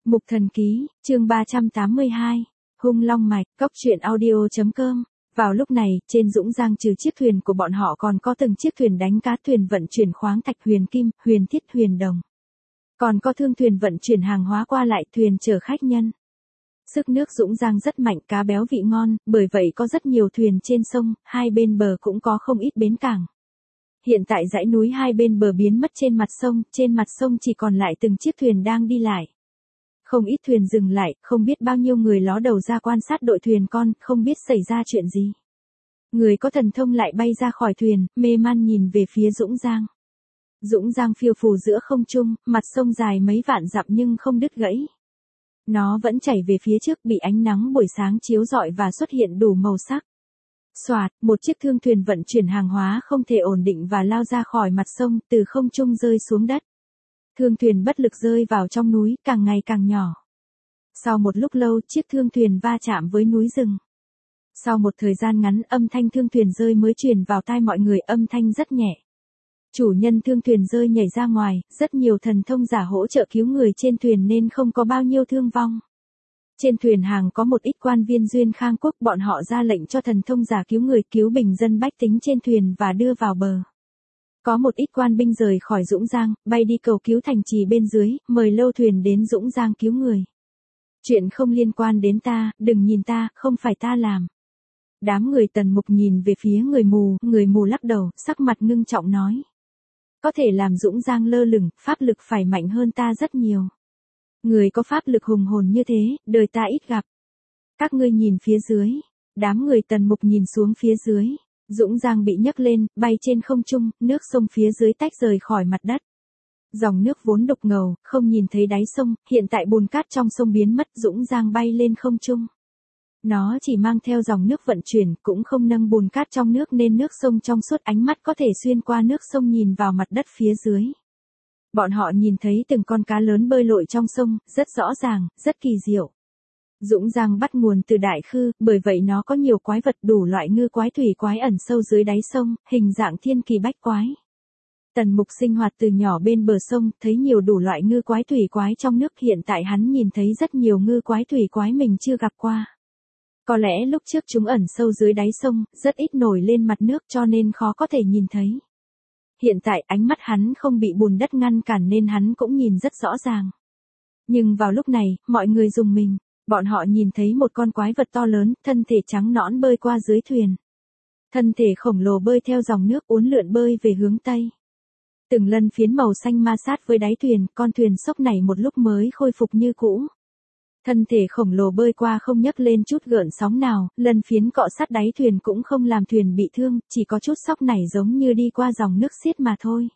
Mục Thần Ký, chương 382, Hung Long Mạch, Cốc truyện audio.com. Vào lúc này, trên Dũng Giang trừ chiếc thuyền của bọn họ còn có từng chiếc thuyền đánh cá, thuyền vận chuyển khoáng thạch, huyền kim, huyền thiết, huyền đồng. Còn có thương thuyền vận chuyển hàng hóa qua lại, thuyền chở khách nhân. Sức nước Dũng Giang rất mạnh, cá béo vị ngon, bởi vậy có rất nhiều thuyền trên sông, hai bên bờ cũng có không ít bến cảng. Hiện tại dãy núi hai bên bờ biến mất trên mặt sông chỉ còn lại từng chiếc thuyền đang đi lại. Không ít thuyền dừng lại, không biết bao nhiêu người ló đầu ra quan sát đội thuyền con, không biết xảy ra chuyện gì. Người có thần thông lại bay ra khỏi thuyền, mê man nhìn về phía Dũng Giang. Dũng Giang phiêu phù giữa không trung, mặt sông dài mấy vạn dặm nhưng không đứt gãy. Nó vẫn chảy về phía trước, bị ánh nắng buổi sáng chiếu rọi và xuất hiện đủ màu sắc. Xoạt, một chiếc thương thuyền vận chuyển hàng hóa không thể ổn định và lao ra khỏi mặt sông, từ không trung rơi xuống đất. Thương thuyền bất lực rơi vào trong núi, càng ngày càng nhỏ. Sau một lúc lâu, chiếc thương thuyền va chạm với núi rừng. Sau một thời gian ngắn, âm thanh thương thuyền rơi mới truyền vào tai mọi người, âm thanh rất nhẹ. Chủ nhân thương thuyền rơi nhảy ra ngoài, rất nhiều thần thông giả hỗ trợ cứu người trên thuyền nên không có bao nhiêu thương vong. Trên thuyền hàng có một ít quan viên Duyên Khang Quốc, bọn họ ra lệnh cho thần thông giả cứu người, cứu bình dân bách tính trên thuyền và đưa vào bờ. Có một ít quan binh rời khỏi Dũng Giang, bay đi cầu cứu thành trì bên dưới, mời lâu thuyền đến Dũng Giang cứu người. Chuyện không liên quan đến ta, đừng nhìn ta, không phải ta làm. Đám người Tần Mục nhìn về phía người mù lắc đầu, sắc mặt ngưng trọng nói. Có thể làm Dũng Giang lơ lửng, pháp lực phải mạnh hơn ta rất nhiều. Người có pháp lực hùng hồn như thế, đời ta ít gặp. Các ngươi nhìn phía dưới. Đám người Tần Mục nhìn xuống phía dưới. Dũng Giang bị nhấc lên, bay trên không trung, nước sông phía dưới tách rời khỏi mặt đất. Dòng nước vốn đục ngầu, không nhìn thấy đáy sông, hiện tại bùn cát trong sông biến mất, Dũng Giang bay lên không trung. Nó chỉ mang theo dòng nước vận chuyển, cũng không nâng bùn cát trong nước nên nước sông trong suốt, ánh mắt có thể xuyên qua nước sông nhìn vào mặt đất phía dưới. Bọn họ nhìn thấy từng con cá lớn bơi lội trong sông, rất rõ ràng, rất kỳ diệu. Dũng Giang bắt nguồn từ Đại Khư, bởi vậy nó có nhiều quái vật, đủ loại ngư quái thủy quái ẩn sâu dưới đáy sông, hình dạng thiên kỳ bách quái. Tần Mục sinh hoạt từ nhỏ bên bờ sông, thấy nhiều đủ loại ngư quái thủy quái trong nước, hiện tại hắn nhìn thấy rất nhiều ngư quái thủy quái mình chưa gặp qua. Có lẽ lúc trước chúng ẩn sâu dưới đáy sông, rất ít nổi lên mặt nước cho nên khó có thể nhìn thấy. Hiện tại ánh mắt hắn không bị bùn đất ngăn cản nên hắn cũng nhìn rất rõ ràng. Nhưng vào lúc này, mọi người rùng mình. Bọn họ nhìn thấy một con quái vật to lớn, thân thể trắng nõn bơi qua dưới thuyền. Thân thể khổng lồ bơi theo dòng nước uốn lượn bơi về hướng Tây. Từng lân phiến màu xanh ma sát với đáy thuyền, con thuyền sốc này một lúc mới khôi phục như cũ. Thân thể khổng lồ bơi qua không nhấc lên chút gợn sóng nào, lân phiến cọ sát đáy thuyền cũng không làm thuyền bị thương, chỉ có chút sóc nảy giống như đi qua dòng nước xiết mà thôi.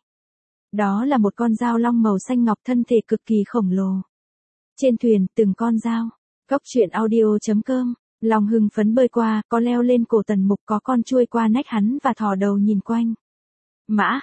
Đó là một con dao long màu xanh ngọc, thân thể cực kỳ khổng lồ. Trên thuyền, từng con dao. Cốc truyện audio.com. Long hưng phấn bơi qua, có leo lên cổ Tần Mục, có con chuôi qua nách hắn và thò đầu nhìn quanh. Mã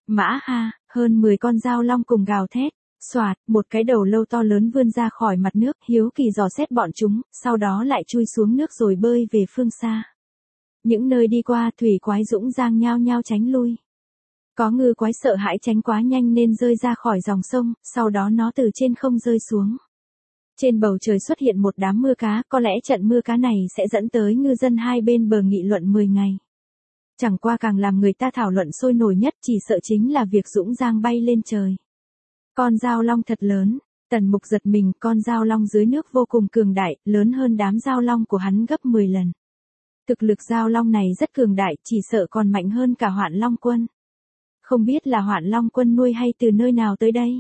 ha, hơn 10 con dao long cùng gào thét. Xoạt, một cái đầu lâu to lớn vươn ra khỏi mặt nước, hiếu kỳ dò xét bọn chúng, sau đó lại chui xuống nước rồi bơi về phương xa. Những nơi đi qua, thủy quái Dũng Giang nhao nhao tránh lui. Có ngư quái sợ hãi tránh quá nhanh nên rơi ra khỏi dòng sông, sau đó nó từ trên không rơi xuống. Trên bầu trời xuất hiện một đám mưa cá, có lẽ trận mưa cá này sẽ dẫn tới ngư dân hai bên bờ nghị luận 10 ngày. Chẳng qua càng làm người ta thảo luận sôi nổi nhất chỉ sợ chính là việc Dũng Giang bay lên trời. Con dao long thật lớn, Tần Mục giật mình, con dao long dưới nước vô cùng cường đại, lớn hơn đám dao long của hắn gấp 10 lần. Thực lực dao long này rất cường đại, chỉ sợ còn mạnh hơn cả Hoạn Long Quân. Không biết là Hoạn Long Quân nuôi hay từ nơi nào tới đây.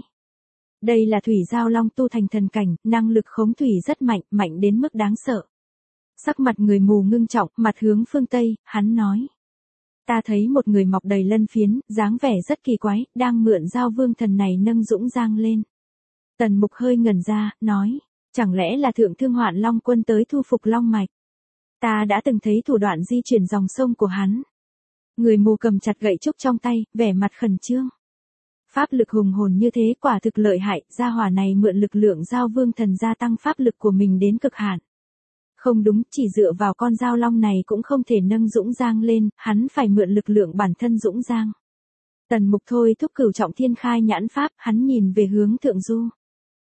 Đây là thủy dao long tu thành thần cảnh, năng lực khống thủy rất mạnh, mạnh đến mức đáng sợ. Sắc mặt người mù ngưng trọng, mặt hướng phương Tây, hắn nói. Ta thấy một người mọc đầy lân phiến, dáng vẻ rất kỳ quái, đang mượn dao vương thần này nâng Dũng Giang lên. Tần Mục hơi ngẩn ra, nói. Chẳng lẽ là thượng thương Hoạn Long Quân tới thu phục long mạch. Ta đã từng thấy thủ đoạn di chuyển dòng sông của hắn. Người mù cầm chặt gậy trúc trong tay, vẻ mặt khẩn trương. Pháp lực hùng hồn như thế quả thực lợi hại, gia hỏa này mượn lực lượng dao vương thần gia tăng pháp lực của mình đến cực hạn. Không đúng, chỉ dựa vào con dao long này cũng không thể nâng Dũng Giang lên, hắn phải mượn lực lượng bản thân Dũng Giang. Tần Mục thôi thúc cửu trọng thiên khai nhãn pháp, hắn nhìn về hướng thượng du.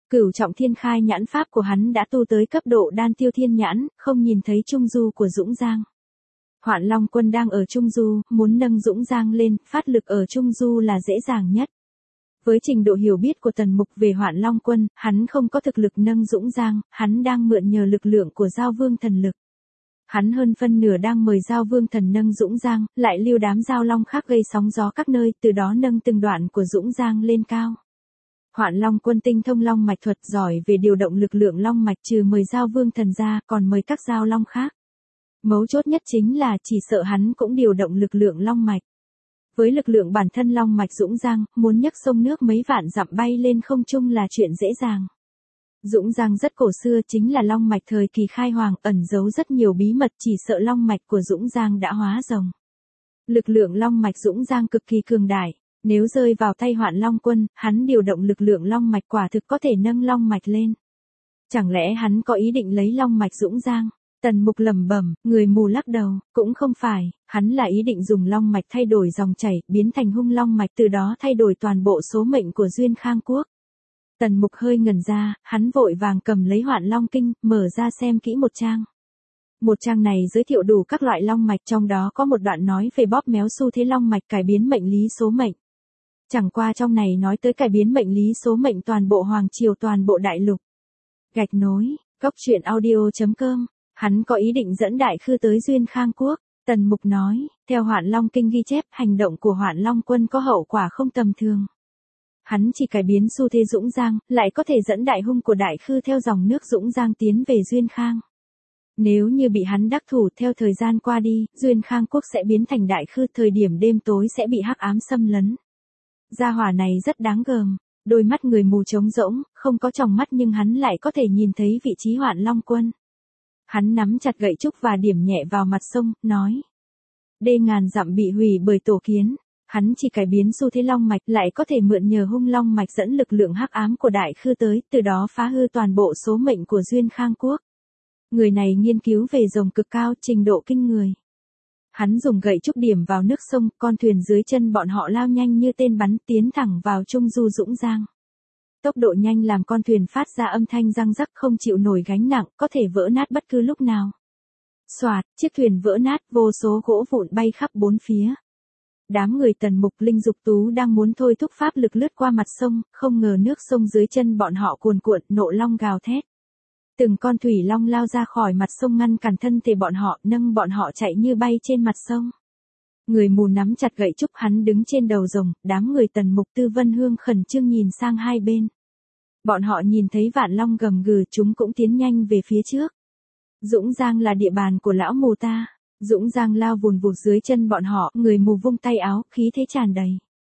Cửu trọng thiên khai nhãn pháp của hắn đã tu tới cấp độ đan tiêu thiên nhãn, không nhìn thấy trung du của Dũng Giang. Hoạn Long Quân đang ở trung du, muốn nâng Dũng Giang lên, phát lực ở trung du là dễ dàng nhất. Với trình độ hiểu biết của Tần Mục về Hoạn Long Quân, hắn không có thực lực nâng Dũng Giang, hắn đang mượn nhờ lực lượng của Giao Vương thần lực. Hắn hơn phân nửa đang mời Giao Vương thần nâng Dũng Giang, lại lưu đám giao long khác gây sóng gió các nơi, từ đó nâng từng đoạn của Dũng Giang lên cao. Hoạn Long Quân tinh thông long mạch thuật, giỏi về điều động lực lượng long mạch, trừ mời Giao Vương thần ra, còn mời các giao long khác. Mấu chốt nhất chính là chỉ sợ hắn cũng điều động lực lượng long mạch. Với lực lượng bản thân long mạch Dũng Giang, muốn nhấc sông nước mấy vạn dặm bay lên không trung là chuyện dễ dàng. Dũng Giang rất cổ xưa, chính là long mạch thời kỳ khai hoàng, ẩn giấu rất nhiều bí mật, chỉ sợ long mạch của Dũng Giang đã hóa rồng. Lực lượng long mạch Dũng Giang cực kỳ cường đại, nếu rơi vào tay Hoạn Long Quân, hắn điều động lực lượng long mạch quả thực có thể nâng long mạch lên. Chẳng lẽ hắn có ý định lấy long mạch Dũng Giang? Tần Mục lẩm bẩm, người mù lắc đầu, cũng không phải, hắn là ý định dùng long mạch thay đổi dòng chảy, biến thành hung long mạch, từ đó thay đổi toàn bộ số mệnh của Duyên Khang Quốc. Tần Mục hơi ngẩn ra, hắn vội vàng cầm lấy Hoạn Long Kinh, mở ra xem kỹ một trang. Một trang này giới thiệu đủ các loại long mạch, trong đó có một đoạn nói về bóp méo xu thế long mạch, cải biến mệnh lý số mệnh. Chẳng qua trong này nói tới cải biến mệnh lý số mệnh toàn bộ hoàng triều, toàn bộ đại lục. Gạch nối, goctruyện.audio.com. Hắn có ý định dẫn Đại Khư tới Duyên Khang Quốc. Tần Mục nói, theo Hoạn Long Kinh ghi chép, hành động của Hoạn Long Quân có hậu quả không tầm thường. Hắn chỉ cải biến xu thế Dũng Giang, lại có thể dẫn đại hung của Đại Khư theo dòng nước Dũng Giang tiến về Duyên Khang. Nếu như bị hắn đắc thủ, theo thời gian qua đi, Duyên Khang Quốc sẽ biến thành Đại Khư, thời điểm đêm tối sẽ bị hắc ám xâm lấn. Gia hỏa này rất đáng gờm, đôi mắt người mù trống rỗng, không có tròng mắt nhưng hắn lại có thể nhìn thấy vị trí Hoạn Long Quân. Hắn nắm chặt gậy trúc và điểm nhẹ vào mặt sông, nói. Đê ngàn dặm bị hủy bởi tổ kiến, hắn chỉ cải biến xu thế long mạch, lại có thể mượn nhờ hung long mạch dẫn lực lượng hắc ám của Đại Khư tới, từ đó phá hư toàn bộ số mệnh của Duyên Khang Quốc. Người này nghiên cứu về rồng cực cao, trình độ kinh người. Hắn dùng gậy trúc điểm vào nước sông, con thuyền dưới chân bọn họ lao nhanh như tên bắn, tiến thẳng vào trung du Dũng Giang. Tốc độ nhanh làm con thuyền phát ra âm thanh răng rắc, không chịu nổi gánh nặng, có thể vỡ nát bất cứ lúc nào. Xoạt, chiếc thuyền vỡ nát, vô số gỗ vụn bay khắp bốn phía. Đám người Tần Mục, Linh Dục Tú đang muốn thôi thúc pháp lực lướt qua mặt sông, không ngờ nước sông dưới chân bọn họ cuồn cuộn, nộ long gào thét. Từng con thủy long lao ra khỏi mặt sông ngăn cản thân thể bọn họ, nâng bọn họ chạy như bay trên mặt sông. Người mù nắm chặt gậy trúc, hắn đứng trên đầu rồng, đám người Tần Mục, Tư Vân Hương khẩn trương nhìn sang hai bên. Bọn họ nhìn thấy vạn long gầm gừ, chúng cũng tiến nhanh về phía trước. Dũng Giang là địa bàn của lão mù ta. Dũng Giang lao vùn vụt dưới chân bọn họ, người mù vung tay áo, khí thế tràn đầy.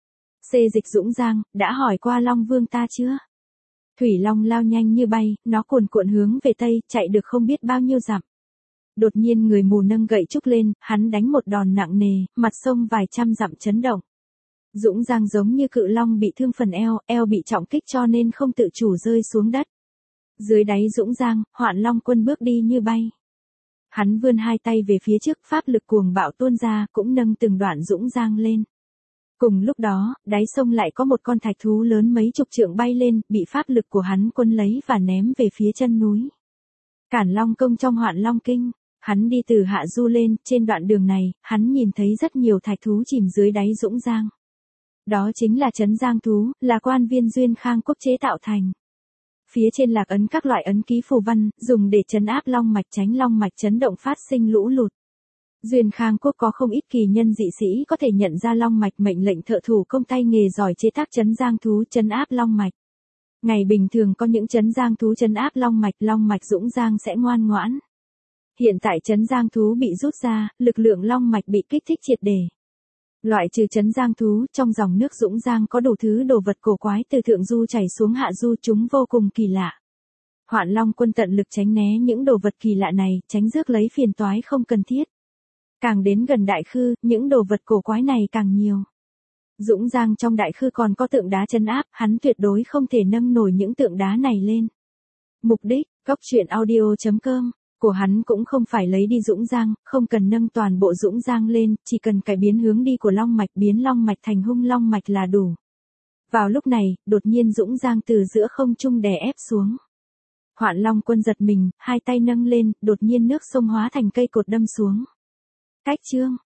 Xê Dịch Dũng Giang, đã hỏi qua Long Vương ta chưa? Thủy Long lao nhanh như bay, nó cuồn cuộn hướng về tây, chạy được không biết bao nhiêu dặm. Đột nhiên người mù nâng gậy trúc lên, hắn đánh một đòn nặng nề, mặt sông vài trăm dặm chấn động. Dũng Giang giống như cự long bị thương phần eo bị trọng kích cho nên không tự chủ rơi xuống đất. Dưới đáy Dũng Giang, Hoạn Long Quân bước đi như bay. Hắn vươn hai tay về phía trước, pháp lực cuồng bạo tuôn ra, cũng nâng từng đoạn Dũng Giang lên. Cùng lúc đó, đáy sông lại có một con thạch thú lớn mấy chục trượng bay lên, bị pháp lực của hắn quân lấy và ném về phía chân núi. Cản Long Công trong Hoạn Long Kinh, hắn đi từ hạ du lên, trên đoạn đường này, hắn nhìn thấy rất nhiều thạch thú chìm dưới đáy Dũng Giang. Đó chính là trấn Giang thú, là quan viên Duyên Khang Quốc chế tạo thành. Phía trên lạc ấn các loại ấn ký phù văn, dùng để trấn áp long mạch, tránh long mạch chấn động phát sinh lũ lụt. Duyên Khang Quốc có không ít kỳ nhân dị sĩ có thể nhận ra long mạch, mệnh lệnh thợ thủ công tay nghề giỏi chế tác trấn Giang thú trấn áp long mạch. Ngày bình thường có những trấn Giang thú trấn áp long mạch Dũng Giang sẽ ngoan ngoãn. Hiện tại trấn Giang thú bị rút ra, lực lượng long mạch bị kích thích triệt để. Loại trừ trấn Giang thú, trong dòng nước Dũng Giang có đủ thứ đồ vật cổ quái từ thượng du chảy xuống hạ du, chúng vô cùng kỳ lạ. Hoạn Long Quân tận lực tránh né những đồ vật kỳ lạ này, tránh rước lấy phiền toái không cần thiết. Càng đến gần Đại Khư, những đồ vật cổ quái này càng nhiều. Dũng Giang trong Đại Khư còn có tượng đá trấn áp, hắn tuyệt đối không thể nâng nổi những tượng đá này lên. Mục đích, goctruyện.audio.com của hắn cũng không phải lấy đi Dũng Giang, không cần nâng toàn bộ Dũng Giang lên, chỉ cần cải biến hướng đi của long mạch, biến long mạch thành hung long mạch là đủ. Vào lúc này, đột nhiên Dũng Giang từ giữa không trung đè ép xuống. Hoạn Long Quân giật mình, hai tay nâng lên, đột nhiên nước sông hóa thành cây cột đâm xuống. Cách chương